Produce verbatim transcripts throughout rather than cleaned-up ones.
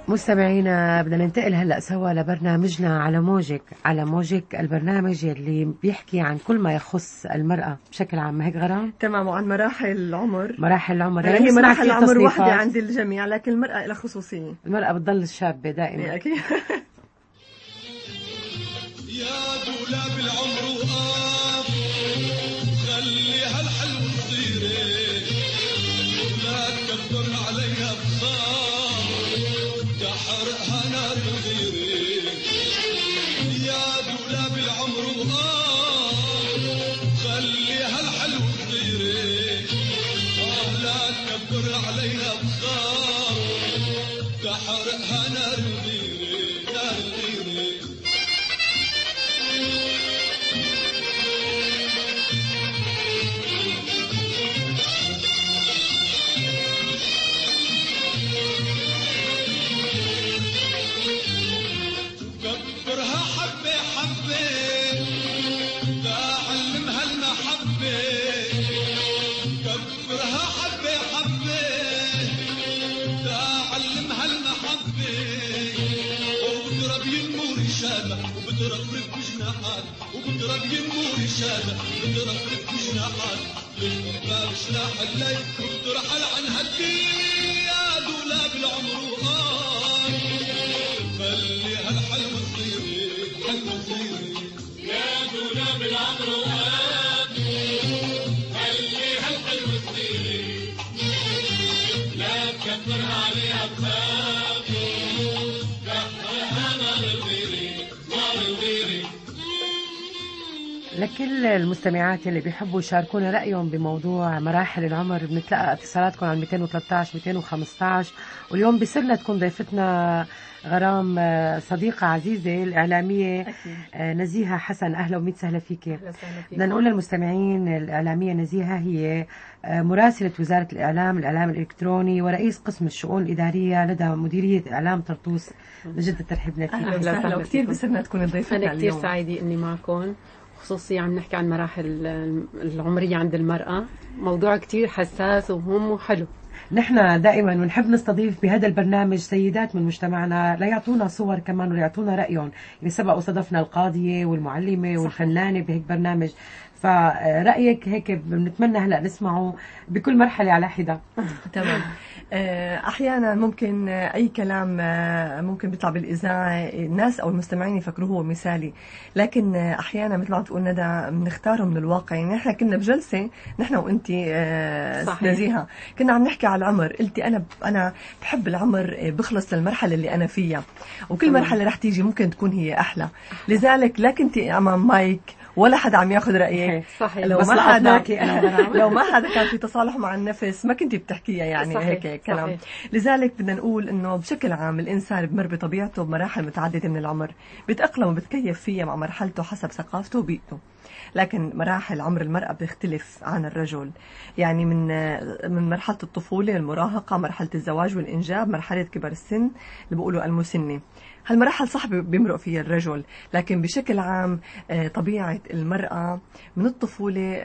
مستمعينا بدنا ننتقل هلأ سوا لبرنامجنا على موجك. على موجك البرنامج اللي بيحكي عن كل ما يخص المرأة بشكل عام، هيك غرام؟ تمام، وعن مراحل العمر. مراحل العمر يعني هي مراحل العمر واحدة عند الجميع، لكن المرأة لها خصوصية. المرأة بتضل الشابة دائما. أكيد. يا دولاب العمر وقف خلي هالحلو صغيرة لا تكبر عليها بخار تحرقها نار الغيرة. يا دولاب العمر وقف خلي هالحلو صغيرة لا تكبر عليها بخار تحرقها نار الغيرة نار الغيرة. كبرها حبة حبة تعلمها المحبة كبرها حبة حبة تعلمها المحبة وبضرب ينمور شامة وبضرب رب جناحات وبضرب ينمور شامة وبضرب رب جناحات للباب جناح الليل وبترحل عنها الدين. يا دولاب العمر وقال خلي هالحلو صغيري حلو صغيري. يا دولاب العمر وقال خلي هالحلو صغيري لا تكبرها عليها بخاف كحرها نار الغيري نار الغيري. لكل المستمعات اللي بيحبوا يشاركونا رأيهم بموضوع مراحل العمر بنتلقى اتصالاتكم على مئتين وثلاثة عشر مئتين وخمسة عشر. واليوم بسرنا تكون ضيفتنا غرام صديقة عزيزة الإعلامية أكيد. نزيهة حسن، أهلا ومئة سهلة فيك. بدنا نقول للمستمعين الإعلامية نزيهة هي مراسلة وزارة الإعلام الإعلام الإلكتروني ورئيس قسم الشؤون الإدارية لدى مديرية إعلام طرطوس. نجد الترحيب لك. أهلا وسهلا وكثير بسرنا تكون ضيفتنا اليوم. أنا كثير سعيدة إني معكم، خصوصي عم نحكي عن مراحل العمرية عند المرأة، موضوع كتير حساس ومهم وحلو. نحن دائما بنحب نستضيف بهذا البرنامج سيدات من مجتمعنا ليعطونا صور كمان ويعطونا رأيهم. يعني سبق وصدفنا القاضية والمعلمة والفنانة بهيك برنامج، فرأيك هيك بنتمنى هلأ نسمعه بكل مرحلة على حدة. تمام. أحيانا ممكن أي كلام ممكن بيطلع بالإذاعة الناس أو المستمعين يفكروه هو مثالي، لكن أحيانا مثل ما تقول ندى بنختاره من الواقع. يعني نحن كنا بجلسة نحن وأنتي نزيهة كنا عم نحكي على العمر، قلتي أنا أنا بحب العمر بخلص للمرحلة اللي أنا فيها، وكل مرحلة رح تيجي ممكن تكون هي أحلى. لذلك لا كنتي أمام مايك ولا حدا عم ياخذ رأيك. صحيح. لو ما حدا لو ما حدا كان في تصالح مع النفس ما كنتي بتحكيها يعني. صحيح. هيك كلام. صحيح. لذلك بدنا نقول انه بشكل عام الانسان بمر بطبيعته بمراحل متعدده من العمر، بيتاقلم وبتكيف فيها مع مرحلته حسب ثقافته وبيئته. لكن مراحل عمر المرأة بتختلف عن الرجل، يعني من من مرحلة الطفولة المراهقة، مرحلة الزواج والإنجاب، مرحلة كبر السن اللي بيقولوا المسنة. هالمراحل صح بيمرق فيها الرجل، لكن بشكل عام طبيعة المرأة من الطفولة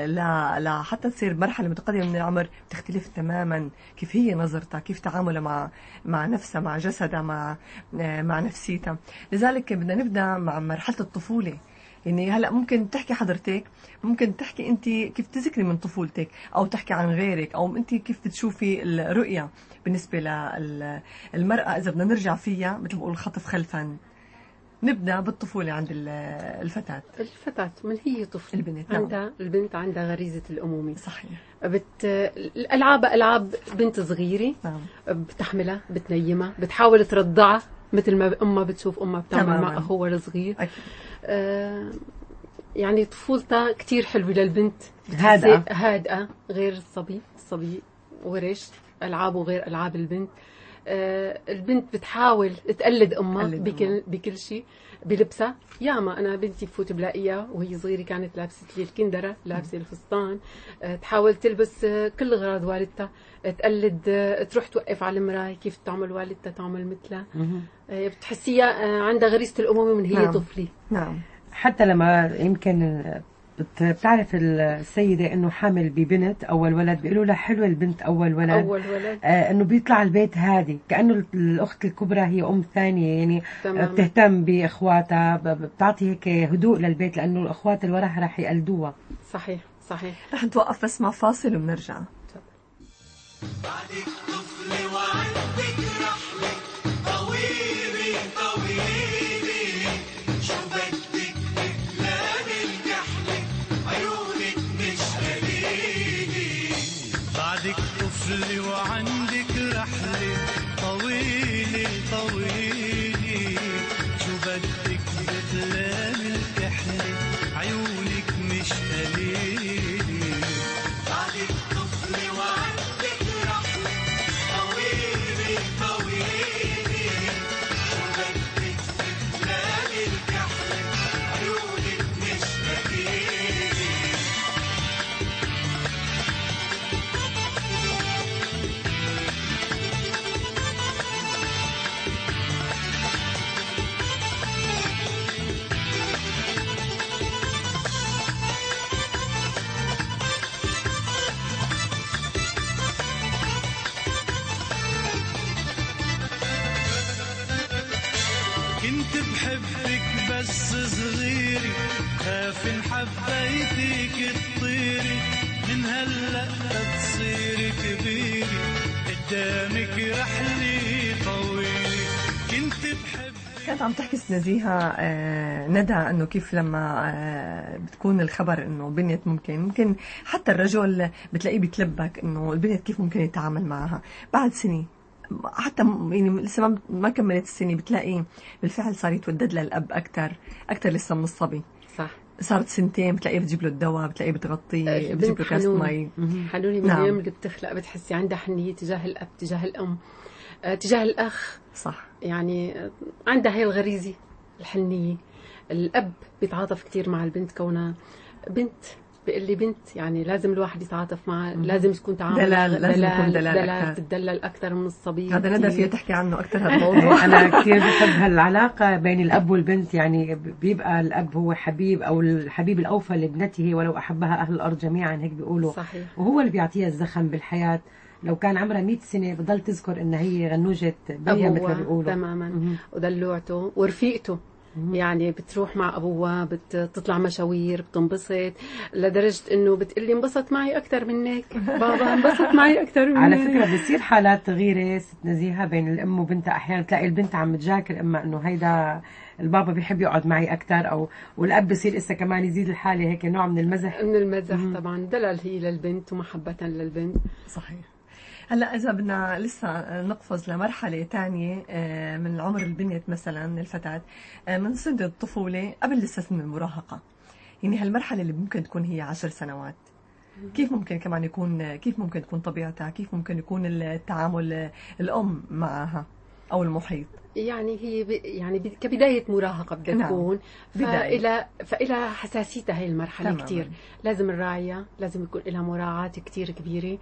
لا حتى تصير مرحلة متقدمة من العمر بتختلف تماما. كيف هي نظرتها، كيف تعاملها مع مع نفسها، مع جسدها، مع مع نفسيتها. لذلك بدنا نبدأ مع مرحلة الطفولة. يعني هلا ممكن تحكي حضرتك، ممكن تحكي انت كيف تذكري من طفولتك، او تحكي عن غيرك، او انت كيف بتشوفي الرؤيه بالنسبه للمراه. اذا بدنا نرجع فيها مثل ما بقول خطف خلفا، نبدا بالطفوله عند الفتاه. الفتاه من هي طفل البنت عندها نعم. البنت عندها غريزه الامومه. صحيح. بت الالعاب العاب بنت صغيره. نعم. بتحملها، بتنيمها، بتحاول ترضعها مثل ما امها بتشوف امها بتعمل مع اخوها الصغير. آه يعني طفولتها كتير حلوة للبنت، هادئة هادئة غير الصبي. الصبي ورش ألعابه غير ألعاب البنت. آه البنت بتحاول تقلد أمها بكل, بكل شيء، بلبسها. ياما أنا بنتي بفوت بلاقيها وهي صغيرة كانت لابسة لي الكندرة، لابسة الفستان. آه تحاول تلبس آه كل غراض والدتها، تقلد، آه تروح توقف على المراية كيف تعمل والدتها تعمل مثلها. آه بتحسيها آه عندها غريزة الأمومة من هي نعم. طفلة. نعم. حتى لما يمكن بتعرف السيدة انه حامل ببنت اول ولد، بيقولوا لها حلوة البنت اول ولد، اول ولد آه انه بيطلع البيت هادي، كأنه الاخت الكبرى هي ام ثانية، يعني تمام. بتهتم باخواتها، بتعطي هيك هدوء للبيت، لانه الاخوات اللي وراها رح يقلدوها. صحيح صحيح. رح نتوقف بس مع فاصل وبنرجع. بعدك طفل وعندك رحلة طويلة طويلة، شو بدك بكلام الكحلة عيونك مش قليلة. بعدك طفل وعندك رحلة طويلة طويلة، شو بدك بكلام الكحلة عيونك مش قليلة. بعدك طفل وعندك رحلة طويلة طويلة، شو بدك بكلام الكحلة عيونك مش قليلة. كنت بحبك بس صغيري، خاف ان حبيتك تطيري، من هلا تصيري كبيري قدامك رحلة طويلة. كنت بحبك. كانت عم تحكي نزيهة آه ندى انه كيف لما آه بتكون الخبر انه بنت ممكن ممكن حتى الرجل بتلاقيه بيتلبك انه البنت كيف ممكن يتعامل معها بعد سنة، حتى يعني لسه ما ما كملت السنة بتلاقي بالفعل صار يتودد للأب أكتر أكتر لسه من الصبي. صح. صارت سنتين بتلاقيه بتجيب له الدواء، بتلاقيه بتغطيه، بتجيب له كاس مي. حنوني من نعم. اليوم اللي بتخلق بتحسي عندها حنية تجاه الأب، تجاه الأم، تجاه الأخ. صح. يعني عندها هي الغريزة الحنية. الأب بيتعاطف كتير مع البنت كونها بنت، بيقول لي بنت يعني لازم الواحد يتعاطف معها، لازم تكون تعامل دلال، لازم يكون دلال, دلال تدلل أكثر من الصبي. هذا ندى فيها تحكي عنه أكثر هذا الموضوع. أنا كثير بحب هالعلاقة بين الأب والبنت، يعني بيبقى الأب هو حبيب أو الحبيب الأوفى لابنته ولو أحبها أهل الأرض جميعا، هيك بيقولوا. صحيح. وهو اللي بيعطيها الزخم بالحياة. لو كان عمرها مئة سنة بضل تذكر إنها هي غنوجة بيها مثل ما بيقولوا. تماما. ودلوعته ورفيقته. يعني بتروح مع أبوها، بتطلع مشاوير، بتنبسط لدرجة إنه بتقلي انبسط معي أكتر منك بابا، انبسط معي أكتر منك. على فكرة بصير حالات غيرة ست نزيهة بين الأم وبنتها، أحيانا تلاقي البنت عم تجاكر أما إنه هيدا البابا بيحب يقعد معي أكتر، أو والأب بصير إسا كمان يزيد الحالة هيك نوع من المزح. من المزح طبعا، دلال هي للبنت ومحبة للبنت. صحيح. هلا إذا بدنا لسه نقفز لمرحلة تانية من عمر البنت مثلا الفتاة، من سن الطفولة قبل لسه سن المراهقة، يعني هالمرحلة اللي ممكن تكون هي عشر سنوات، كيف ممكن كمان يكون كيف ممكن تكون طبيعتها، كيف ممكن يكون التعامل الأم معها أو المحيط؟ يعني هي ب... يعني ب... كبداية مراهقة بدها نعم. تكون، فإلى فإلى حساسيتها هي المرحلة تماماً. كتير لازم نراعيها، لازم يكون لها مراعاة كتير كبيرة.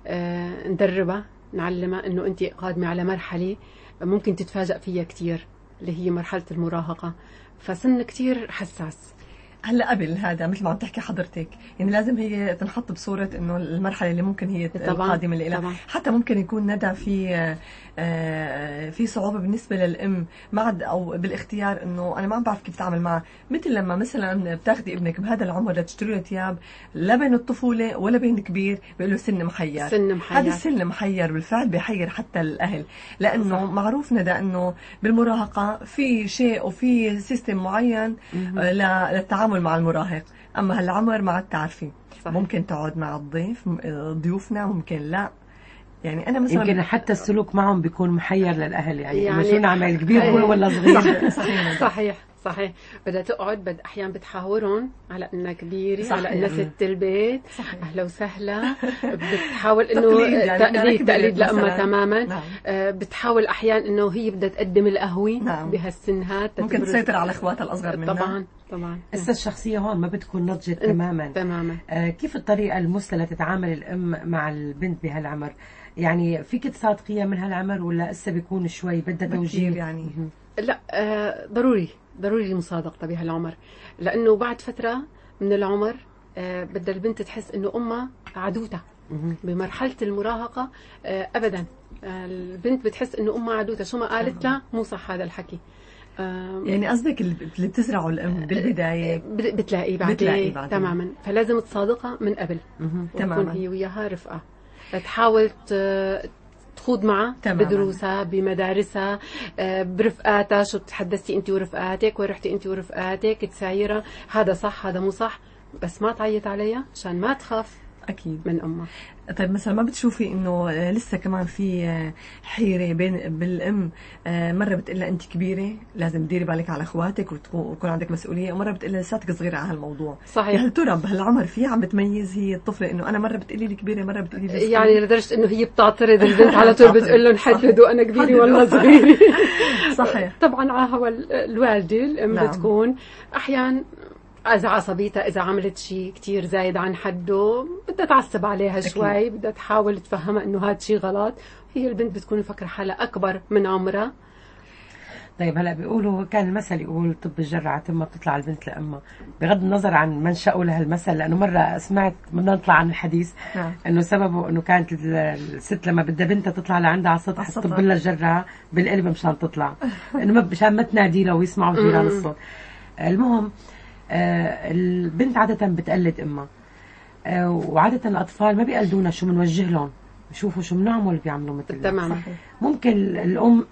آه ندربها، نعلمها إنه أنت قادمة على مرحلة ممكن تتفاجأ فيها كتير، اللي هي مرحلة المراهقة، فسن كتير حساس. هلا قبل هذا مثل ما عم تحكي حضرتك، يعني لازم هي تنحط بصورة انه المرحلة اللي ممكن هي القادمة لها، حتى ممكن يكون ندى في في صعوبة بالنسبة للأم مع او بالاختيار، انه انا ما عم بعرف كيف اتعامل معه، مثل لما مثلا بتاخذي ابنك بهذا العمر لتشتري له ثياب لا بين الطفولة ولا بين كبير، بيقول له سن محير. سن محير. هذا السن محير بالفعل، بيحير حتى الأهل، لأنه صح. معروف ندى انه بالمراهقة في شيء وفي سيستم معين للتعامل مع المراهق، أما هالعمر ما عاد تعرفي، ممكن تقعد مع الضيف ضيوفنا ممكن لا، يعني أنا مثلا يمكن حتى السلوك معهم بيكون محير للأهل، يعني, يعني شو نعمل كبير هو ولا صغير. صحيح صحيح صحيح. بدها تقعد بد أحيانا بتحاورهم على إنها كبيرة، صحيح. على إنها ست البيت، صحيح. أهلا وسهلا. بتحاول إنه تقليد تقليد لأمها تماما. نعم. آه بتحاول أحيانا إنه هي بدها تقدم القهوة. نعم. بهالسنهات ممكن تسيطر على إخواتها الأصغر منها. طبعا طبعا. هسه الشخصية هون ما بتكون نضجت تماما. تماما. آه كيف الطريقة المثلى تتعامل الأم مع البنت بهالعمر؟ يعني فيك تصادقيها من هالعمر ولا هسه بيكون شوي بدها توجيه؟ يعني لا آه ضروري ضروري مصادقتها بهالعمر، لأنه بعد فترة من العمر آه بدها البنت تحس إنه أمها عدوتها. بمرحلة المراهقة آه أبدا آه البنت بتحس إنه أمها عدوتها، شو ما قالت لها مو صح هذا الحكي. يعني قصدك اللي بتزرعه الأم بالبداية بتلاقيه بعدين, بتلاقي بعدين تماما. فلازم تصادقها من قبل تماما، هي وياها رفقة، تحاول تخوض معها بدروسها بمدارسها برفقاتها، شو بتحدثتي انت ورفقاتك، وين رحتي انت ورفقاتك، تسايرها هذا صح هذا مو صح، بس ما تعيط عليها عشان ما تخاف أكيد من أمها. طيب مثلا ما بتشوفي إنه لسه كمان في حيرة بين بالأم، مرة بتقلها أنت كبيرة لازم تديري بالك على أخواتك ويكون عندك مسؤولية، ومرة بتقلها لساتك صغيرة على هالموضوع. صحيح. هل ترى بهالعمر في عم بتميز هي الطفلة إنه أنا مرة بتقلي لي كبيرة مرة بتقلي لي صغيرة؟ يعني لدرجة إنه هي بتعترض البنت على طول بتقول لهم حددوا أنا كبيرة ولا صغيرة. صحيح. طبعا على هوا الوالدة الأم نعم. بتكون أحيانا إذا عصبيتها إذا عملت شيء كتير زايد عن حده بدها تعصب عليها أكيد. شوي بدها تحاول تفهمها إنه هذا شيء غلط، هي البنت بتكون مفكرة حالها أكبر من عمرها. طيب هلا بيقولوا كان المثل يقول طب الجرعة تم بتطلع البنت لأمها، بغض النظر عن منشأه لهالمثل، لأنه مرة سمعت بدنا نطلع عن الحديث نعم. إنه سببه إنه كانت الست لما بدها بنتها تطلع لعندها على السطح تطب لها الجرعة بالقلب مشان تطلع، إنه مشان ما تنادي لها ويسمعوا جيران الصوت. المهم آه البنت عادة بتقلد أمها، آه وعادة الأطفال ما بيقلدونا شو منوجه لهم، بيشوفوا شو بنعمل بيعملوا مثل تمام. ممكن الأم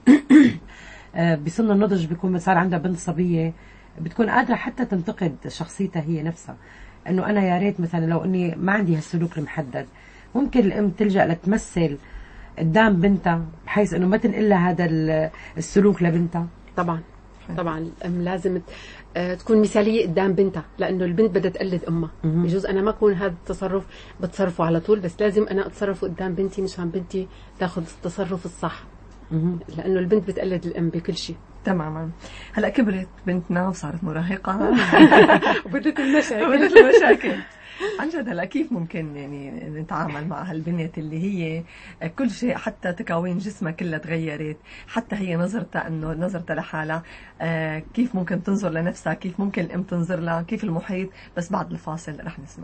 آه بسن النضج بيكون صار عندها بنت صبية بتكون قادرة حتى تنتقد شخصيتها هي نفسها، إنه أنا يا ريت مثلا لو إني ما عندي هالسلوك المحدد، ممكن الأم تلجأ لتمثل قدام بنتها بحيث إنه ما تنقل لها هذا السلوك لبنتها. طبعا طبعا الأم لازم تكون مثالية قدام بنتها، لأنه البنت بدها تقلد أمها. بجوز أنا ما أكون هذا التصرف بتصرفه على طول، بس لازم أنا أتصرفه قدام بنتي مشان بنتي تاخذ التصرف الصح، لأنه البنت بتقلد الأم بكل شيء. تماما. هلا كبرت بنتنا وصارت مراهقة وبدت المشاكل وبدت المشاكل عن جد. هلا كيف ممكن يعني نتعامل مع هالبنية اللي هي كل شيء حتى تكوين جسمها كلها تغيرت، حتى هي نظرتها انه نظرتها لحالها آه كيف ممكن تنظر لنفسها، كيف ممكن الام تنظر لها، كيف المحيط. بس بعد الفاصل رح نسمع.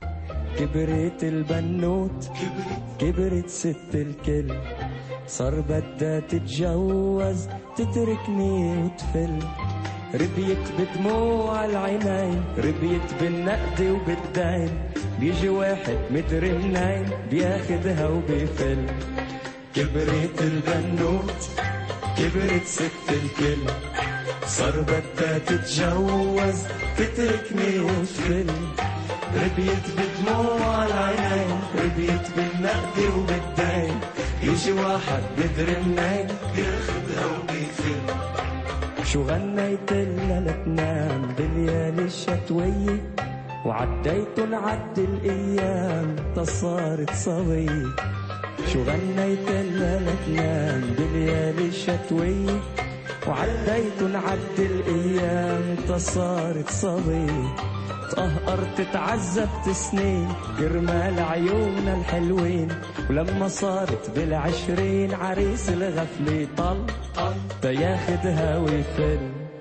كبرت البنوت كبرت ست الكل، صار بدها تتجوز تتركني وتفل، ربيت بدموع العينين ربيت بالنقد وبالدين، بيجي واحد مدري منين بياخدها وبيفل. كبرت البنوت كبرت ست الكل، صار بدها تتجوز تتركني وتفل، ربيت بدموع العينين ربيت بالنقد وبالدين، يجي واحد مدري منين بياخدها وبيفل. شو غنيت لها لتنام بالليالي الشتوية، وعديتن عد الأيام تصارت صبية. شو غنيت لها لتنام بالليالي الشتوية، وعديتن عد الأيام تصارت صبية. تقهرت تعذبت سنين كرمال عيونها الحلوين، ولما صارت بالعشرين عريس الغفلة طل تياخدها ويفل.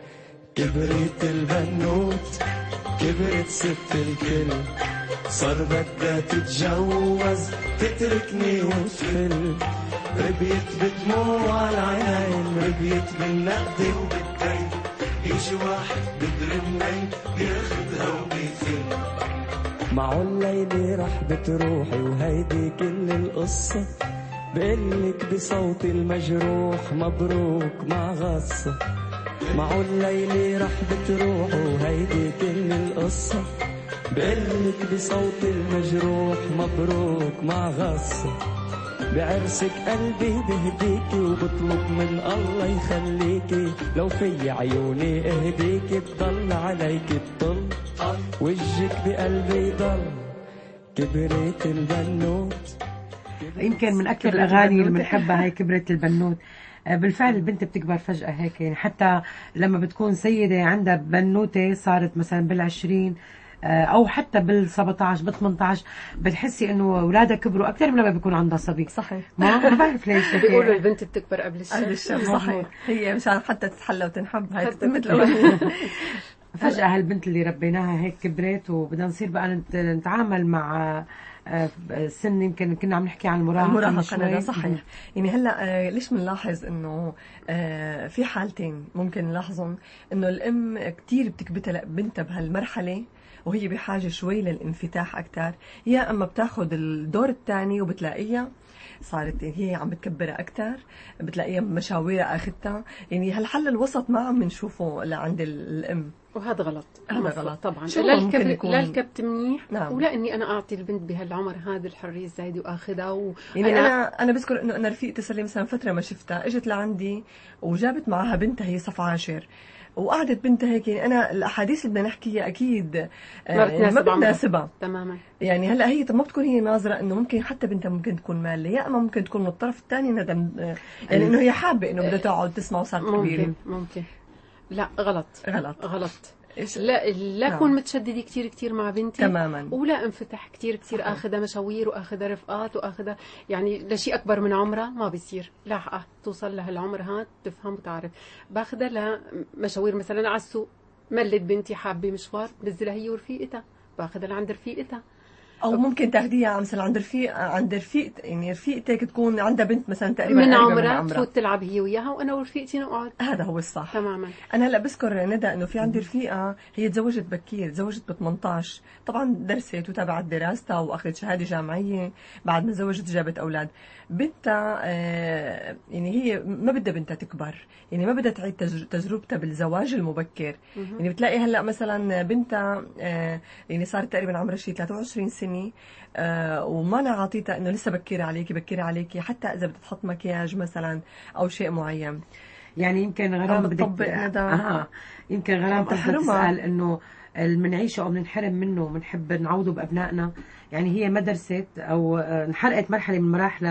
كبرت البنوت كبرت ست الكل، صار بدها تتجوز تتركني وتفل، ربيت بدموع العينين ربيت بالنقد وبالدين، يجي واحد بدري منين بياخدها وبيفل. معه الليلة رح بتروحي وهيدي كل القصة، بقلك بصوت المجروح مبروك مع غصة. معه الليلة رح بتروح وهيدي كل القصة، بقلك بصوت المجروح مبروك مع غصة. بعرسك قلبي بهديكي وبطلب من الله يخليكي، لو في عيوني اهديكي تضل عليكي تطل، وجهك بقلبي يضل. كبرت البنوت. يمكن من أكثر الأغاني اللي بنحبها هي كبرت البنوت. بالفعل البنت بتكبر فجأة هيك، يعني حتى لما بتكون سيدة عندها بنوتة صارت مثلا بالعشرين او حتى بالسبعتعش بالثمنتعش، بتحسي انه اولادها كبروا اكثر من لما بيكون عندها صبي. صحيح. ما بعرف ليش بيقولوا البنت بتكبر قبل الشاب. قبل الشاب صحيح. هي مشان حتى تتحلى وتنحب هاي مثل فجأة هالبنت اللي ربيناها هيك كبرت وبدنا نصير بقى نتعامل مع سن، يمكن كنا عم نحكي عن المراهقة. المراهقة صحيح. يعني هلا ليش بنلاحظ انه في حالتين ممكن نلاحظهم، انه الام كتير بتكبتها بنتها بهالمرحلة وهي بحاجة شوي للانفتاح أكتر، يا أما بتاخد الدور الثاني وبتلاقيها صارت هي عم بتكبرها أكتر، بتلاقيها مشاويرها أخذتها. يعني هالحل الوسط ما عم نشوفه لعند الأم، وهذا غلط. هذا غلط طبعا. لا الكبت لا الكبت منيح. نعم. ولا اني انا اعطي البنت بهالعمر هذا الحريه الزايده واخذها و... يعني انا انا, أنا بذكر انه انا رفيقتي صار لي مثلا فتره ما شفتها، اجت لعندي وجابت معها بنتها هي صف عاشر، وقعدت بنتها هيك. يعني انا الاحاديث اللي بدنا نحكيها اكيد ما بتناسبها تماما. يعني هلا هي ما بتكون هي ناظره انه ممكن حتى بنتها ممكن تكون مالة، يا اما ممكن تكون من الطرف الثاني ندم، يعني انه هي حابه انه بدها تقعد تسمع وصارت كبيره. ممكن ممكن لا غلط غلط غلط. لا لا اكون متشدده كثير كثير مع بنتي تماما، ولا انفتح كثير كثير، اخذها مشاوير واخذها رفقات واخذها يعني لشيء اكبر من عمرها ما بيصير. لاحقه توصل لهالعمر هاد تفهم وتعرف. باخذها لمشاوير مثلا على السوق، ملت بنتي حابه مشوار بنزلها هي ورفيقتها، باخذها لعند رفيقتها. او ممكن تاخديها مثلا عند رفيق عند رفيق يعني رفيقتك تكون عندها بنت مثلا تقريبا من عمرها تفوت تلعب هي وياها وانا ورفيقتي نقعد. هذا هو الصح تماما. انا هلا بذكر ندى انه في عندي رفيقه هي تزوجت بكير، تزوجت ب ثمانية عشر، طبعا درست وتابعت دراستها واخذت شهاده جامعيه، بعد ما تزوجت جابت اولاد. بنتها آه يعني هي ما بدها بنتها تكبر، يعني ما بدها تعيد تجربتها بالزواج المبكر. يعني بتلاقي هلا مثلا بنتها آه يعني صارت تقريبا عمرها شيء ثلاثة وعشرين سنه، آه وما انا عاطيتها انه لسه بكير عليكي بكير عليكي، حتى اذا بدها تحط مكياج مثلا او شيء معين. يعني يمكن غرام بدك اه يمكن غرام قصدك تسال انه المنعيشه او بننحرم منه بنحب نعوضه بابنائنا. يعني هي مدرسه او انحرقت مرحله من مراحل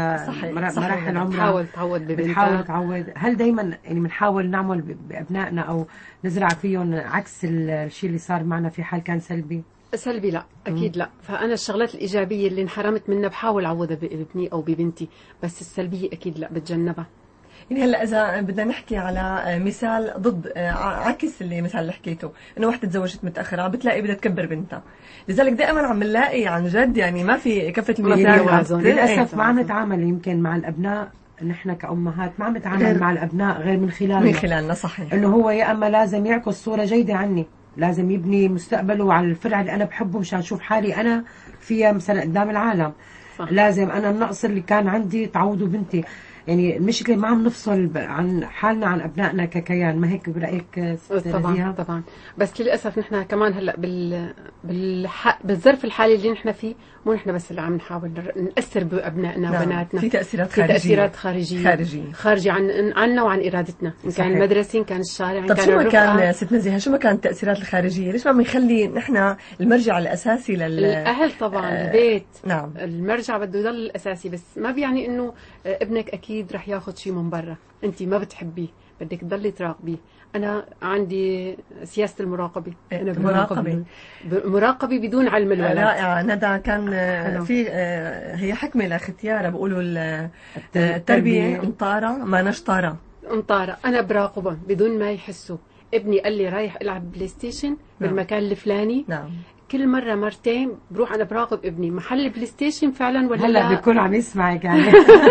مراحل عمرها، بتحاول تعود ببنتها، بتحاول تعود. هل دائما يعني بنحاول نعمل بابنائنا او نزرع فيهم عكس الشيء اللي صار معنا في حال كان سلبي؟ سلبي لا اكيد لا. فانا الشغلات الايجابيه اللي انحرمت منها بحاول اعوضها بابني او ببنتي، بس السلبيه اكيد لا بتجنبها. يعني هلا اذا بدنا نحكي على مثال ضد عكس اللي مثال اللي حكيته، انه وحده تزوجت متاخره بتلاقي بدها تكبر بنتها، لذلك دائما عم نلاقي عن جد يعني ما في كفه الميزان. للاسف ما عم نتعامل يمكن مع الابناء، نحن كأمهات ما عم نتعامل مع الابناء غير من خلالنا من خلالنا صحيح. انه هو يا اما لازم يعكس صوره جيده عني، لازم يبني مستقبله على الفرع اللي انا بحبه مشان اشوف حالي انا فيها مثلا قدام العالم. صح. لازم انا النقص اللي كان عندي تعوضه بنتي. يعني المشكله ما عم نفصل عن حالنا عن ابنائنا ككيان، ما هيك برايك؟ طبعا طبعا. بس للاسف نحن كمان هلا بال بالح... بالظرف الحالي اللي نحن فيه مو نحن بس اللي عم نحاول ناثر بابنائنا نعم. وبناتنا، في تاثيرات خارجيه، في تاثيرات خارجيه خارجيه, خارجيه عن عنا وعن ارادتنا، ان كان المدرسه ان كان الشارع ان طب كان شو ما كان ست نزيهه، شو ما كانت التاثيرات الخارجيه، ليش ما بنخلي نحن المرجع الاساسي لل الاهل؟ طبعا آه البيت نعم المرجع بده يضل الاساسي، بس ما بيعني انه ابنك اكيد رح ياخذ شيء من برا انت ما بتحبيه بدك تضلي تراقبيه. انا عندي سياسه المراقبه، انا مراقبه مراقبه بدون علم الولد. رائعه ندى. كان في هي حكمه لاختيارها بيقولوا التربيه انطاره ما نشطاره انطاره. انا براقبه بدون ما يحسوا. ابني قال لي رايح العب بلاي ستيشن بالمكان الفلاني، نعم كل مرة مرتين بروح أنا براقب ابني محل بلاي ستيشن فعلا ولا هلا بيكون عم يسمعك يعني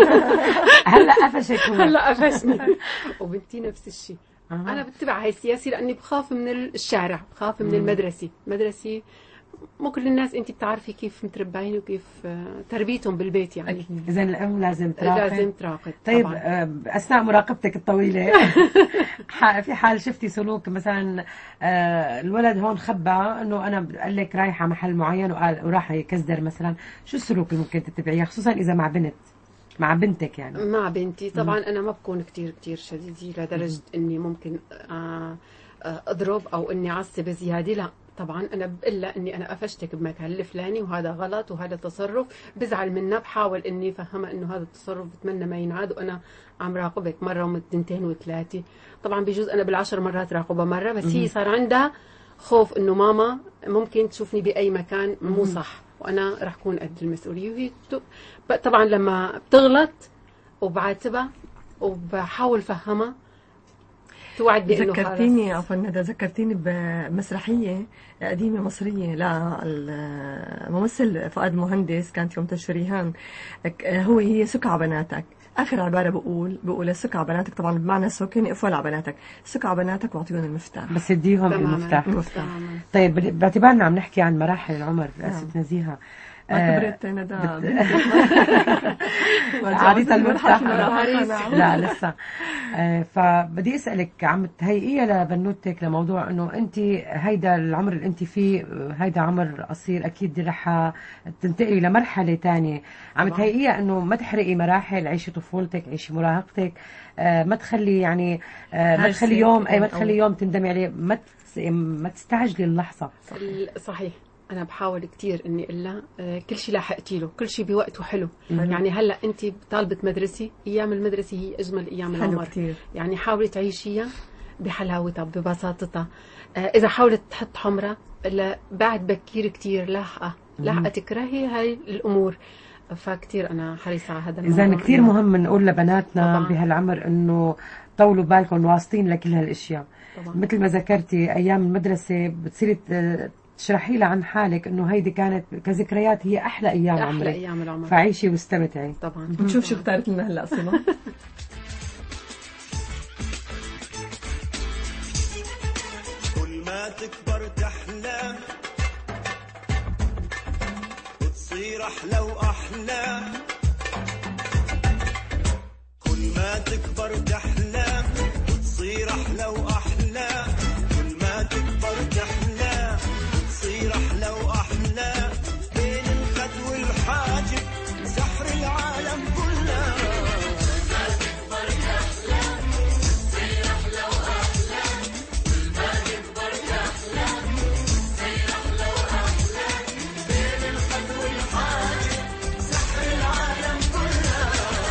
هلا قفشك هلا قفشني وبنتي نفس الشيء. أه. أنا بتبع هاي السياسة لأني بخاف من الشارع، بخاف من المدرسة. مدرسة مو كل الناس انت بتعرفي كيف متربعين وكيف تربيتهم بالبيت يعني. اذا الام لازم تراقب. لازم تراقب. طيب طبعا. اثناء مراقبتك الطويله في حال شفتي سلوك مثلا الولد هون خبى انه انا قال لك رايحه محل معين وقال وراح يكزدر مثلا، شو السلوك اللي ممكن تتبعيه خصوصا اذا مع بنت مع بنتك؟ يعني مع بنتي طبعا انا ما بكون كتير كتير شديدة لدرجه اني ممكن اضرب او اني اعصب زياده، لا طبعا انا بقول لها اني انا قفشتك بمكان الفلاني وهذا غلط وهذا تصرف، بزعل منها، بحاول اني افهمها انه هذا التصرف بتمنى ما ينعاد وانا عم راقبك مره ومتنتين وثلاثه. طبعا بيجوز انا بالعشر مرات راقبها مره، بس هي صار عندها خوف انه ماما ممكن تشوفني باي مكان مو صح وانا رح كون قد المسؤوليه. وهي طبعا لما بتغلط وبعاتبها وبحاول افهمها. توعد بانه ذكرتيني عفوا ندى ذكرتيني بمسرحيه قديمه مصريه للممثل فؤاد المهندس، كانت يوم تشريهان. هو هي سك على بناتك، اخر عباره بقول بقول سك على بناتك، طبعا بمعنى سكن اقفل على بناتك، سك على بناتك واعطيهم المفتاح، بس اديهم المفتاح. المفتاح. طيب باعتبارنا عم نحكي عن مراحل العمر ست نزيهة، ما كبرت ندى عريضة المفتاح لا لسه. آه فبدي اسالك، عم تهيئيها لبنوتك لموضوع انه انت هيدا العمر اللي انت فيه هيدا عمر قصير، اكيد رح تنتقلي لمرحله تانية، عم تهيئيها انه ما تحرقي مراحل، عيشي طفولتك، عيشي مراهقتك، آه ما تخلي يعني آه ما تخلي يوم اي ما تخلي يوم تندمي عليه، ما ما تستعجلي اللحظه. صحيح. أنا بحاول كتير إني إلا كل شيء لاحقتي له، كل شيء بوقته حلو. مم. يعني هلا أنت طالبة مدرسة، أيام المدرسة هي أجمل أيام العمر كتير. يعني حاولي تعيشيها بحلاوتها ببساطتها. آه إذا حاولت تحط حمرة بعد بكير كتير لاحقة لاحقة تكرهي هاي الأمور. فكتير أنا حريصة على هذا الموضوع. إذا كتير مهم نقول لبناتنا بهالعمر إنه طولوا بالكم واصلين لكل هالأشياء. طبعا. مثل ما ذكرتي أيام المدرسة بتصيري تشرحي لها عن حالك انه هيدي كانت كذكريات هي احلى ايام أحلى عمرك، ايام العمر، فعيشي واستمتعي. طبعا. بنشوف شو اختارت لنا هلا صيغه. كل ما تكبر تحلم وتصير احلى واحلى، كل ما تكبر تحلم وتصير احلى واحلى، كل ما تكبر تحلم تصير احلى واحلى، بين الخد والحاجب سحر العالم كله. كل ما تكبر تحلم تصير احلى واحلى، كل ما تكبر تحلم تصير احلى واحلى، بين الخد والحاجب سحر العالم كله.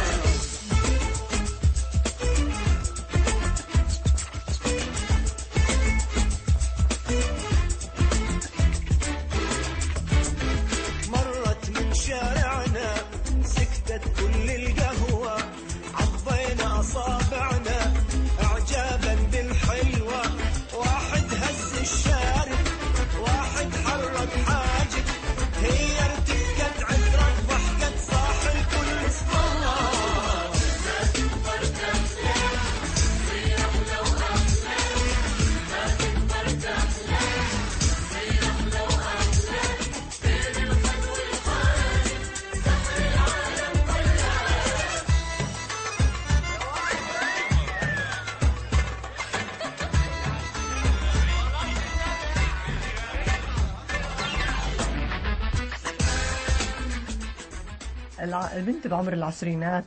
شارعنا سكتت كل القهوة، عضينا أصابعنا إعجابا بالحلوة، واحد هز الشارب واحد حرك حاجب، هي ارتكت عذرة ضحكت صاح الكل اسم الله. ما تكبر تحلم تصير أحلى وأحلى، ما تكبر تحلم تصير أحلى وأحلى، بين الخد والحاجب سحر العالم كله. البنت بعمر العشرينات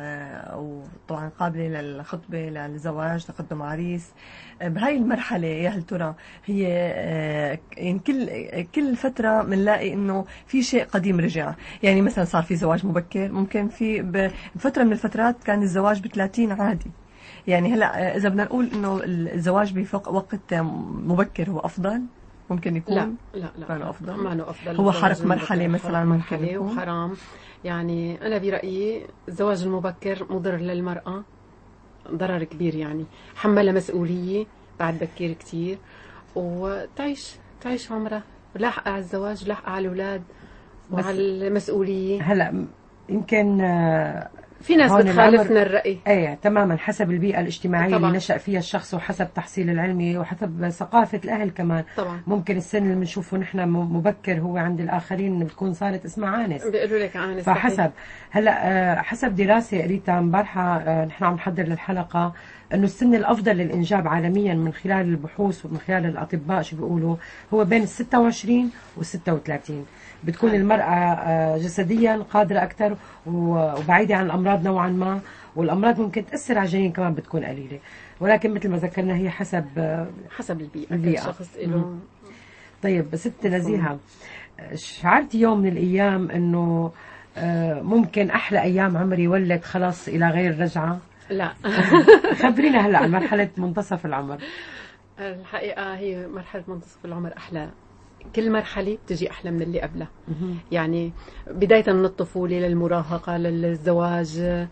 وطبعا قابلة للخطبة للزواج تقدم عريس، بهاي المرحلة يا هل ترى هي يعني كل كل فترة بنلاقي انه في شيء قديم رجع، يعني مثلا صار في زواج مبكر، ممكن في بفترة من الفترات كان الزواج بثلاثين عادي، يعني هلا اذا بدنا نقول انه الزواج بوقت مبكر هو افضل، ممكن يكون لا لا لا ما أفضل. ما أفضل، هو حرق مرحلة مثلا ممكن يكون وحرام. يعني أنا برأيي الزواج المبكر مضر للمرأة ضرر كبير، يعني حملها مسؤولية بعد بكير كتير، وتعيش تعيش عمرها لاحقة على الزواج، لاحقة على الأولاد وعلى المسؤولية. هلا يمكن في ناس بتخالفنا الرأي. ايه تماما، حسب البيئة الاجتماعية طبعا. اللي نشأ فيها الشخص، وحسب تحصيل العلمي، وحسب ثقافة الأهل كمان. طبعا. ممكن السن اللي بنشوفه نحن مبكر هو عند الآخرين بتكون صارت اسمها عانس، بيقولوا لك عانس. فحسب. هلا حسب دراسة قريتها امبارحة نحن عم نحضر للحلقة انه السن الافضل للانجاب عالميا من خلال البحوث ومن خلال الاطباء شو بيقولوا هو بين ال ستة وعشرين وال ستة وثلاثين. بتكون المرأة جسديا قادرة أكثر وبعيدة عن الأمراض نوعا ما، والأمراض ممكن تأثر على الجنين كمان بتكون قليلة، ولكن مثل ما ذكرنا هي حسب حسب البيئة, البيئة. الشخص له. طيب ست نزيهة، شعرت يوم من الأيام أنه ممكن أحلى أيام عمري ولد خلاص إلى غير رجعة؟ لا. خبرينا هلأ عن مرحلة منتصف العمر. الحقيقة هي مرحلة منتصف العمر أحلى، كل مرحلة بتجي أحلى من اللي قبلها. يعني بداية من الطفولة للمراهقة للزواج،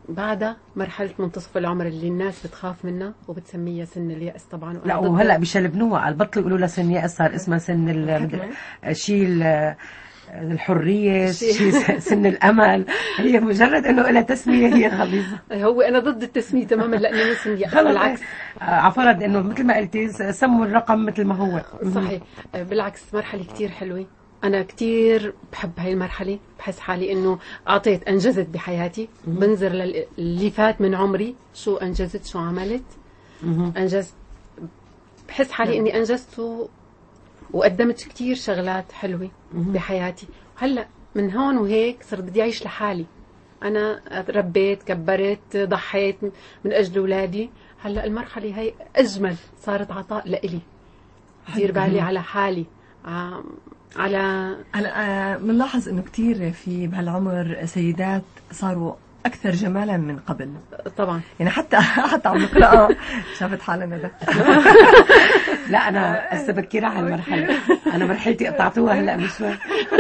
بعدها مرحلة منتصف العمر اللي الناس بتخاف منها وبتسميها سن اليأس طبعا. لا وهلا بيشلبنوها، البطل يقولوا لها سن يأس، صار اسمها سن شيء الحرية، شيء سن الأمل. هي مجرد إنه لها تسمية هي غليظة. هو أنا ضد التسمية تماما لأنه مو سن يأس، بالعكس عفرض إنه مثل ما قلتي سموا الرقم مثل ما هو. صحيح، بالعكس مرحلة كتير حلوة. أنا كتير بحب هاي المرحلة، بحس حالي إنه أعطيت أنجزت بحياتي. بنظر للي فات من عمري، شو أنجزت، شو عملت، أنجزت. بحس حالي إني أنجزت و... وقدمت كتير شغلات حلوة بحياتي. هلأ من هون وهيك صرت بدي أعيش لحالي. أنا ربيت، كبرت، ضحيت من أجل أولادي. هلأ المرحلة هاي أجمل، صارت عطاء لإلي. دير بالي على حالي. على هلا بنلاحظ انه كثير في بهالعمر سيدات صاروا اكثر جمالا من قبل. طبعا يعني حتى حتى عم نقرأ شافت حالها ندى. لا انا هسه بكير على المرحله، انا مرحلتي قطعتوها هلا بشوي.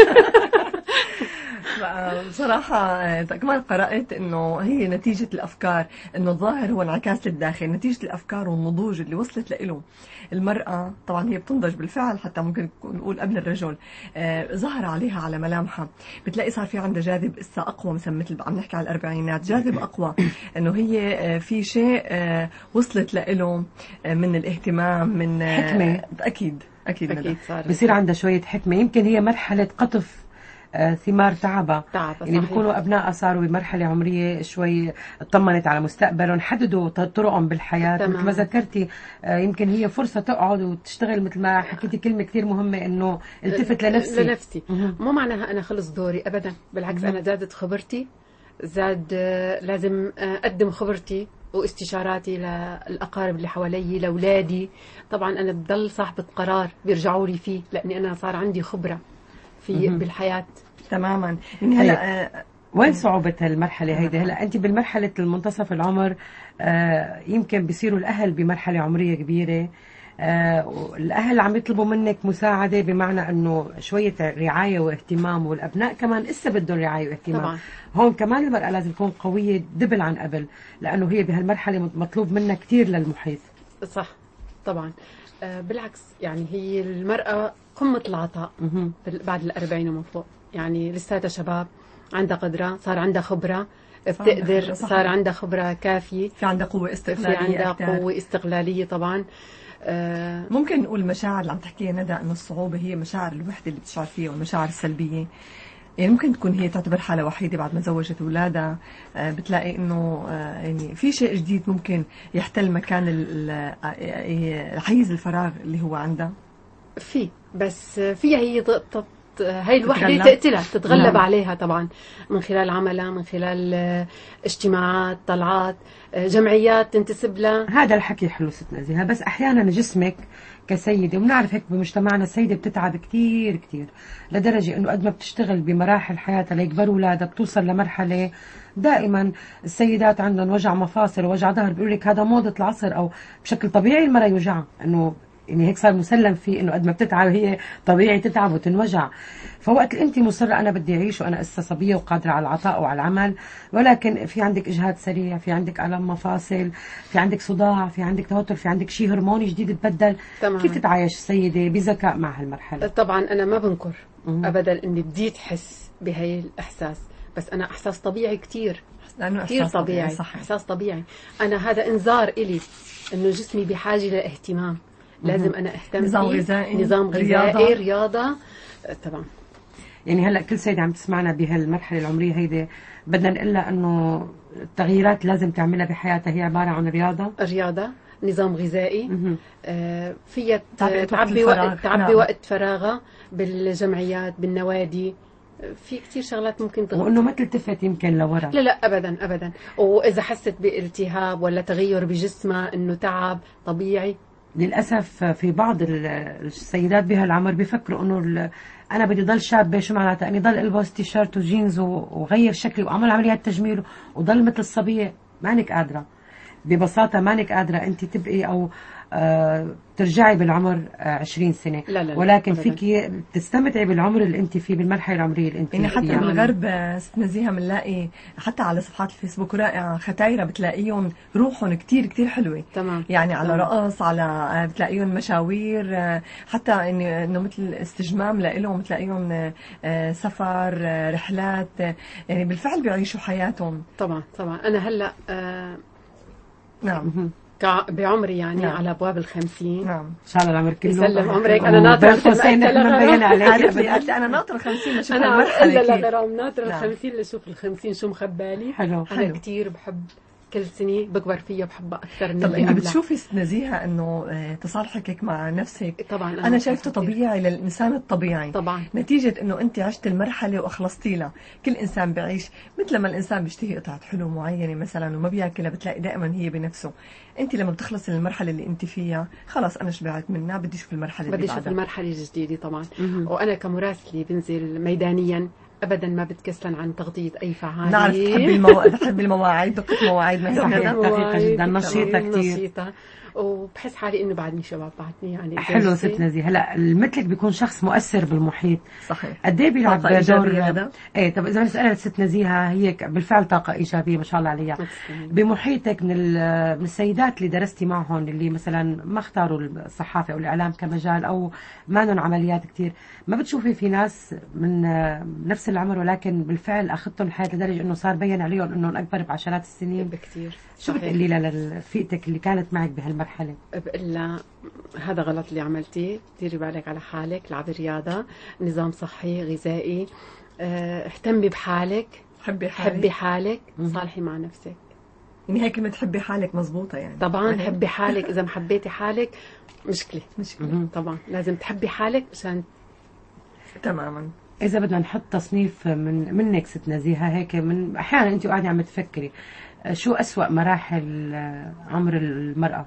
بصراحة كمان قرأت إنه هي نتيجة الأفكار، إنه الظاهر هو انعكاس للداخل، نتيجة الأفكار والنضوج اللي وصلت له المرأة. طبعا هي بتنضج بالفعل، حتى ممكن نقول قبل الرجل. آه ظهر عليها على ملامحها، بتلاقي صار في عندها جاذب إسا أقوى، مثل مثل عم نحكي على الأربعينات، جاذب أقوى. إنه هي آه في شيء آه وصلت له آه من الاهتمام، من آه حكمة. أكيد أكيد, أكيد بصير عندها شوية حكمة. يمكن هي مرحلة قطف آه ثمار تعبة. يعني بيكونوا أبنائها صاروا بمرحلة عمرية شوي اطمنت على مستقبلهم، حددوا طرقهم بالحياة. مثل ما ذكرتي آه يمكن هي فرصة تقعد وتشتغل. مثل ما حكيتي كلمة كتير مهمة، إنه التفت لنفسي. لنفسي مو معناها أنا خلص دوري أبدا، بالعكس أنا زادت خبرتي، زاد آه لازم أقدم خبرتي واستشاراتي للأقارب اللي حوالي، لأولادي. طبعا أنا بضل صاحبة قرار بيرجعوا لي فيه، لأني أنا صار عندي خبرة في بالحياة. تماما. يعني هلا آه وين صعوبة المرحلة هيدي؟ هلا أنت بالمرحلة المنتصف العمر آه يمكن بيصيروا الأهل بمرحلة عمرية كبيرة. آه الأهل عم يطلبوا منك مساعدة، بمعنى أنه شوية رعاية واهتمام، والأبناء كمان إسا بدهم رعاية واهتمام. طبعا. هون كمان المرأة لازم تكون قوية دبل عن قبل، لأنه هي بهالمرحلة مطلوب منها كتير للمحيط. صح طبعا. آه بالعكس، يعني هي المرأة قمة العطاء بعد الأربعين ومن فوق. يعني لساتها شباب، عندها قدرة، صار عندها خبرة، بتقدر، صار عندها خبرة كافية، في عندها قوة استقلالية، في عندها أكتر. قوة استقلالية طبعا. آه ممكن نقول المشاعر اللي عم تحكيها ندى، إنه الصعوبة هي مشاعر الوحدة اللي بتشعر فيها، والمشاعر السلبية. يعني ممكن تكون هي تعتبر حالة وحيدة بعد ما زوجت أولادها. آه بتلاقي إنه آه يعني في شيء جديد ممكن يحتل مكان الحيز الفراغ اللي هو عندها. في بس فيها هي هاي الوحدة تقتلها، تتغلب نعم. عليها طبعا من خلال عملها، من خلال اجتماعات، طلعات، جمعيات تنتسب لها. هذا الحكي حلو ست نزيهة، بس أحيانا جسمك كسيدة، وبنعرف هيك بمجتمعنا السيدة بتتعب كتير كتير، لدرجة إنه قد ما بتشتغل بمراحل حياتها ليكبروا أولادها بتوصل لمرحلة دائما السيدات عندهم وجع مفاصل ووجع ظهر. بيقول لك هذا موضة العصر، أو بشكل طبيعي المرأة يوجعها، إنه يعني هيك صار مسلم فيه انه قد ما بتتعب هي طبيعي تتعب وتنوجع. فوقت انت مصره انا بدي اعيش وانا اسا صبيه وقادره على العطاء وعلى العمل، ولكن في عندك اجهاد سريع، في عندك الم مفاصل، في عندك صداع، في عندك توتر، في عندك شيء هرموني جديد تبدل. تمام. كيف تتعايش السيده بذكاء مع هالمرحله؟ طبعا انا ما بنكر ابدا اني بدي تحس بهي الاحساس، بس انا احساس طبيعي كتير، كتير طبيعي. صح. احساس طبيعي. انا هذا انذار الي انه جسمي بحاجه لاهتمام، لازم أنا أهتم نظام غذائي، نظام غذائي، رياضة, رياضة. طبعا. يعني هلأ كل سيدة عم تسمعنا بهالمرحلة العمرية هيدي بدنا نقول لها إنه التغييرات لازم تعملها بحياتها هي عبارة عن رياضة، رياضة، نظام غذائي، آه فيها تعبي وقت تعبي نعم. وقت فراغها بالجمعيات، بالنوادي، في كتير شغلات ممكن تغير، وإنه ما تلتفت يمكن لورا. لا لا أبدا أبدا. وإذا حست بالتهاب ولا تغير بجسمها إنه تعب طبيعي. للأسف في بعض السيدات بهالعمر بيفكروا إنه أنا بدي ضل شابة، شو معناتها أني ضل ألبس تيشيرت وجينز وغير شكلي وأعمل عمليات تجميل وضل مثل الصبية. ما أنك قادرة. ببساطة مانك قادرة أنت تبقي أو آه ترجعي بالعمر آه عشرين سنة، لا لا ولكن فيك تستمتعي بالعمر اللي أنت فيه، بالمرحلة العمرية اللي أنت يعني فيها. حتى بالغرب ست نزيهة بنلاقي حتى على صفحات الفيسبوك رائعة ختايرة بتلاقيهم روحهم كتير كتير حلوة. تمام. يعني على تمام. رقص، على بتلاقيهم مشاوير، حتى إنه إنه مثل استجمام لإلهم بتلاقيهم سفر، رحلات، يعني بالفعل بيعيشوا حياتهم. طبعا طبعا. أنا هلا آه نعم بعمري يعني نعم. على ابواب الخمسين. نعم ان شاء الله العمر كله يسلم عمرك. انا ناطره الخمسين. احنا مبين عليك قالت لي قالت لي انا ناطره الخمسين لشوف انا المرحله. لا لا غرام ناطره نعم. الخمسين لشوف الخمسين شو مخبالي. حلو انا حلو. كثير بحب كل سنه بكبر فيها، بحبها اكثر من طب اللي انت قبلها. بتشوفي نزيهة انه تصالحك مع نفسك؟ طبعا انا, أنا شايفته طبيعي للانسان الطبيعي طبعا، نتيجة انه انت عشت المرحلة واخلصتي لها. كل انسان بيعيش مثل ما الانسان بيشتهي قطعة حلو معينة مثلا وما بياكلها، بتلاقي دائما هي بنفسه. انت لما بتخلصي المرحلة اللي انت فيها خلاص انا شبعت منها، بدي اشوف المرحلة اللي بدي بعدها، بدي اشوف المرحلة الجديدة طبعا. مم. وانا كمراسلة بنزل ميدانيا ابدا ما بتكسلن عن تغطية اي فعالية. نعرف تحبي المو... تحبي المواعيد، دقة مواعيد صحيح، دقيقة جدا، نشيطة كثير، نشيطة، وبحس حالي انه بعدني شباب بعدني يعني. حلو ست نزيهة. هلا مثلك بيكون شخص مؤثر بالمحيط. صحيح. قد ايه بيلعب دور هذا؟ ايه. طب اذا بنسألها ست نزيهة، هي بالفعل طاقة ايجابية ما شاء الله عليها. بمحيطك من من السيدات اللي درستي معهم، اللي مثلا ما اختاروا الصحافة او الاعلام كمجال او ما لهم عمليات كثير، ما بتشوفي في ناس من نفس العمر ولكن بالفعل اخذتهم الحياة لدرجة انه صار بين عليهم انهم اكبر بعشرات السنين بكثير؟ شو بتقولي لها لرفيقتك اللي كانت معك بهالمرحلة؟ بقول لها هذا غلط اللي عملتيه، ديري بالك على حالك، لعبي رياضة، نظام صحي غذائي، اه، اهتمي بحالك، حبي حالك, حبي حالك، صالحي مع نفسك. يعني هي كلمة تحبي حالك مزبوطة يعني. طبعا حبي حالك. إذا ما حبيتي حالك مشكلة مشكلة. طبعا لازم تحبي حالك عشان. تماما. إذا بدنا نحط تصنيف من منك ست نزيهة هيك، من أحيانا أنت قاعدة عم تفكري شو أسوأ مراحل عمر المرأة؟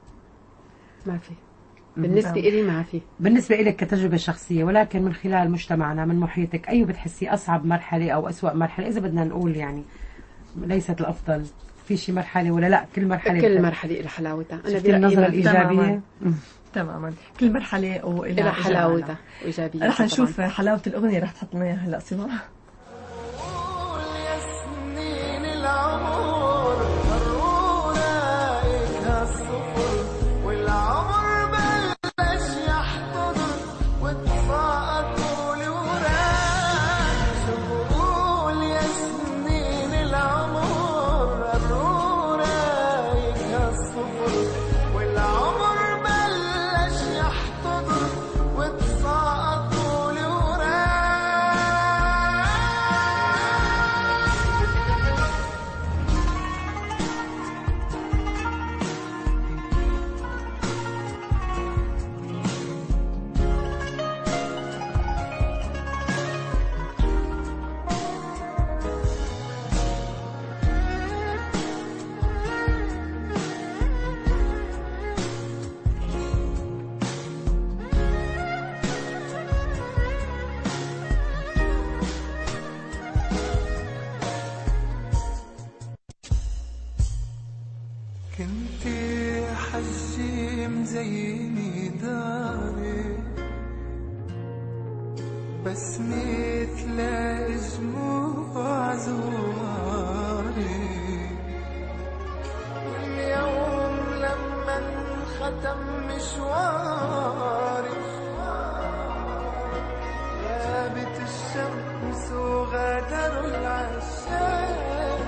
ما في بالنسبة إلي، ما في بالنسبة إلك كتجربة شخصية، ولكن من خلال مجتمعنا من محيطك أي بتحسي أصعب مرحلة أو أسوأ مرحلة؟ إذا بدنا نقول يعني ليست الأفضل، في شي مرحلة ولا لا كل مرحلة كل مرحلة إلى حلاوتها. أنا برأيي النظرة الإيجابية تماما، كل مرحلة وإلى حلاوتها وإيجابية. رح نشوف حلاوة الأغنية رح تحط لنا إياها هلا سوا. كنتي حجي مزيني داري بس مثل جموع زواري، واليوم لما انختم مشواري غابت الشمس وغادروا العشاق،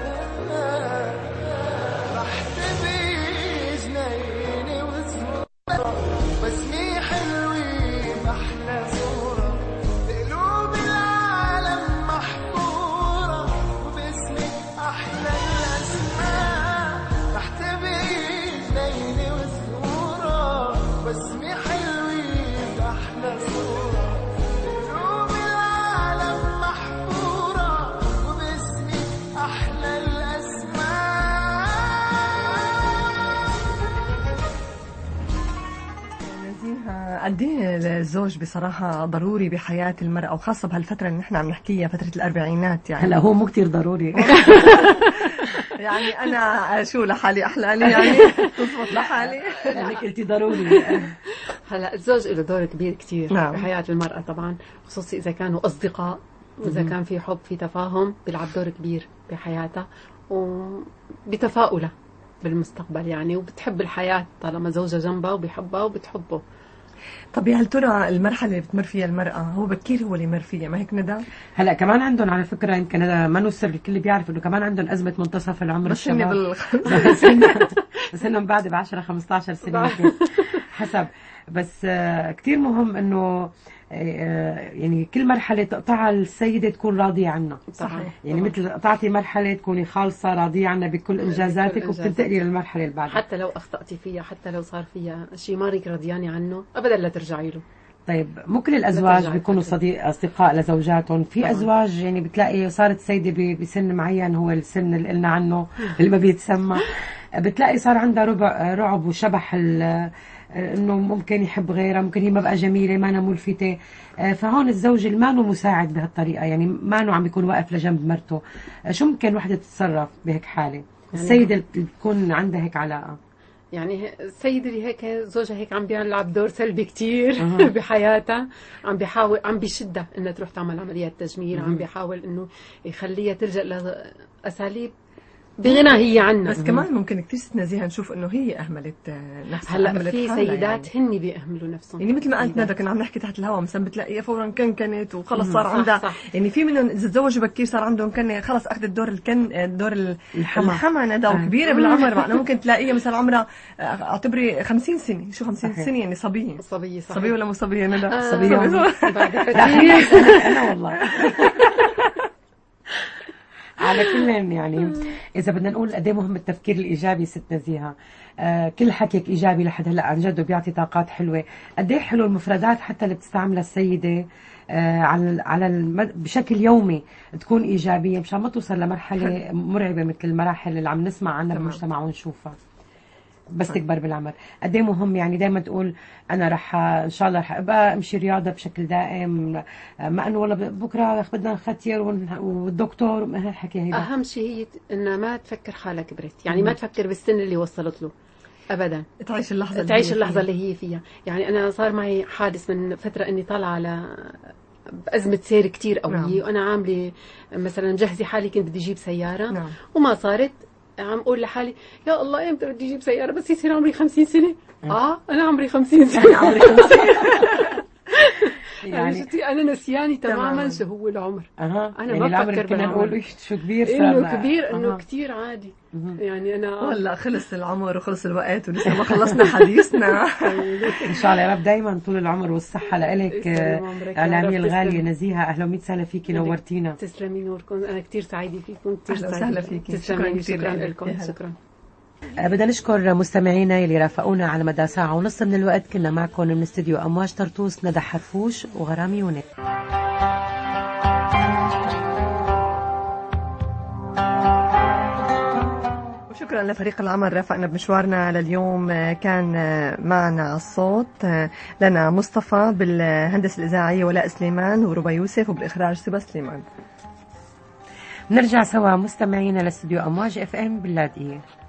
بسمي حلوين أحلى صورة بقلوب العالم محفورة، وباسمك أحلى الأسماء رح تبقي جنينة وزهورة، بسمي حلوين أحلى صورة بقلوب العالم محفورة، وباسمك أحلى الأسماء. قد ايه الزوج بصراحة ضروري بحياة المرأة، وخاصة بهالفترة اللي نحن عم نحكيها فترة الأربعينات يعني. هلا هو مو كتير ضروري يعني انا شو لحالي احلالي يعني تضبط لحالي لانك قلتي ضروري. هلا الزوج له دور كبير كتير نعم. بحياة المرأة طبعا، خصوصي إذا كانوا أصدقاء وإذا كان في حب في تفاهم، بيلعب دور كبير بحياتها وبتفاؤلها بالمستقبل يعني، وبتحب الحياة طالما زوجها جنبها وبيحبها وبتحبه. طب يا هل ترى المرحله اللي بتمر فيها المراه هو بكير هو اللي يمر فيها، ما هيك ندى؟ هلا كمان عندهم على فكره، يمكن هذا ما نسر، الكل بيعرف انه كمان عندهم ازمه منتصف العمر. بس هن بال بس انهم بعد ب عشرة خمسة عشر سنه حسب. بس آه كثير مهم انه آه يعني كل مرحله تقطعها السيده تكون راضيه عنها. صحيح. يعني طبعا. مثل قطعتي مرحله تكوني خالصه راضيه عنها بكل انجازاتك وبتنتقلي للمرحله اللي بعدها. حتى لو اخطاتي فيها، حتى لو صار فيها شيء مارك رضياني عنه ابدا لا ترجعي له. طيب مو كل الازواج بيكونوا صديق اصدقاء لزوجاتهم، في طبعا. ازواج يعني بتلاقي صارت سيده بسن معين، هو السن اللي قلنا عنه اللي ما بيتسمى، بتلاقي صار عندها ربع رعب وشبح انه ممكن يحب غيرها، ممكن هي ما بقى جميله، ما أنا ملفته. فهون الزوج اللي ما مساعد بهالطريقه، يعني ما عم بيكون واقف لجنب مرته. شو ممكن وحده تتصرف بهيك حاله؟ يعني السيده اللي بتكون عندها هيك علاقه، يعني السيدة اللي هيك زوجها هيك عم بيلعب دور سلبي كتير أه. بحياتها، عم بيحاول عم بيشدها انها تروح تعمل عمليات تجميل، أه. عم بيحاول انه يخليها تلجأ لاساليب بغنى هي عنا. بس كمان ممكن كثير ستنازيها نشوف انه هي اهملت نفسها. هلا في سيدات يعني. هن بيأهملوا نفسهم، يعني مثل ما قلت ندى كنا عم نحكي تحت الهواء، مثلا بتلاقيها فورا كنكنت وخلص صار عندها صح. يعني في منهم اذا تزوجوا بكير صار عندهم كنه، خلص اخذت دور الكن دور الحما الحما ندى آه. وكبيره بالعمر. معناته ممكن تلاقيها مثلا عمرها اعتبري خمسين سنه، شو خمسين سنه يعني صبيه صبيه صحيح. صبيه ولا مو صبيه ندى؟ آه. صبيه انا والله على كل يعني اذا بدنا نقول قد ايه مهم التفكير الايجابي ست نزيهه. آه كل حكيك ايجابي لحد هلا عن جد وبيعطي طاقات حلوه. قد ايه حلو المفردات حتى اللي بتستعملها السيده آه على على المد... بشكل يومي تكون ايجابيه، مشان ما توصل لمرحله مرعبه مثل المراحل اللي عم نسمع عنها بالمجتمع ونشوفها بس تكبر بالعمر. قد ايه مهم يعني دائما تقول انا رح ان شاء الله رح ابقى امشي رياضه بشكل دائم، ما انه والله بكره بدنا ختير والدكتور هالحكي. هي اهم شيء هي انها ما تفكر حالها كبرت، يعني ما تفكر بالسن اللي وصلت له ابدا، تعيش اللحظه تعيش اللحظه اللي هي فيها. يعني انا صار معي حادث من فتره اني طالعه على بأزمة سير كتير قوية. نعم. وأنا عاملة مثلا جهزي حالي كنت بدي أجيب سيارة. نعم. وما صارت، عم أقول لحالي يا الله إمتى بدي أجيب سيارة بس يصير عمري خمسين سنة. آه أنا عمري خمسين سنة. عمري خمسين يعني أنا نسياني تماما شو هو العمر. أه. أنا يعني ما بفكر كنا نقول شو كبير صار، إنه كبير إنه أه. كتير عادي. أه. يعني أنا والله خلص العمر وخلص الوقت ولسه ما خلصنا حديثنا. إن شاء الله يا رب دايما طول العمر والصحة لإلك إعلامية الغالية نزيهة. أهلا ومئة سنة فيكي، نورتينا. تسلمي نوركم، أنا كتير سعيدة فيكم، كتير سعيدة. أهلا وسهلا فيكي، شكرا شكرا لكم. شكرا. بدنا نشكر مستمعينا يلي رافقونا على مدى ساعة ونص من الوقت. كنا معكم من استديو أمواج طرطوس ندى حرفوش وغرام يونس. وشكرا لفريق العمل رافقنا بمشوارنا لليوم. كان معنا على الصوت لنا مصطفى، بالهندسة الإذاعية ولاء سليمان وربا يوسف، وبالإخراج سبا سليمان. نرجع سوا مستمعينا لاستديو أمواج اف ام باللاذقية.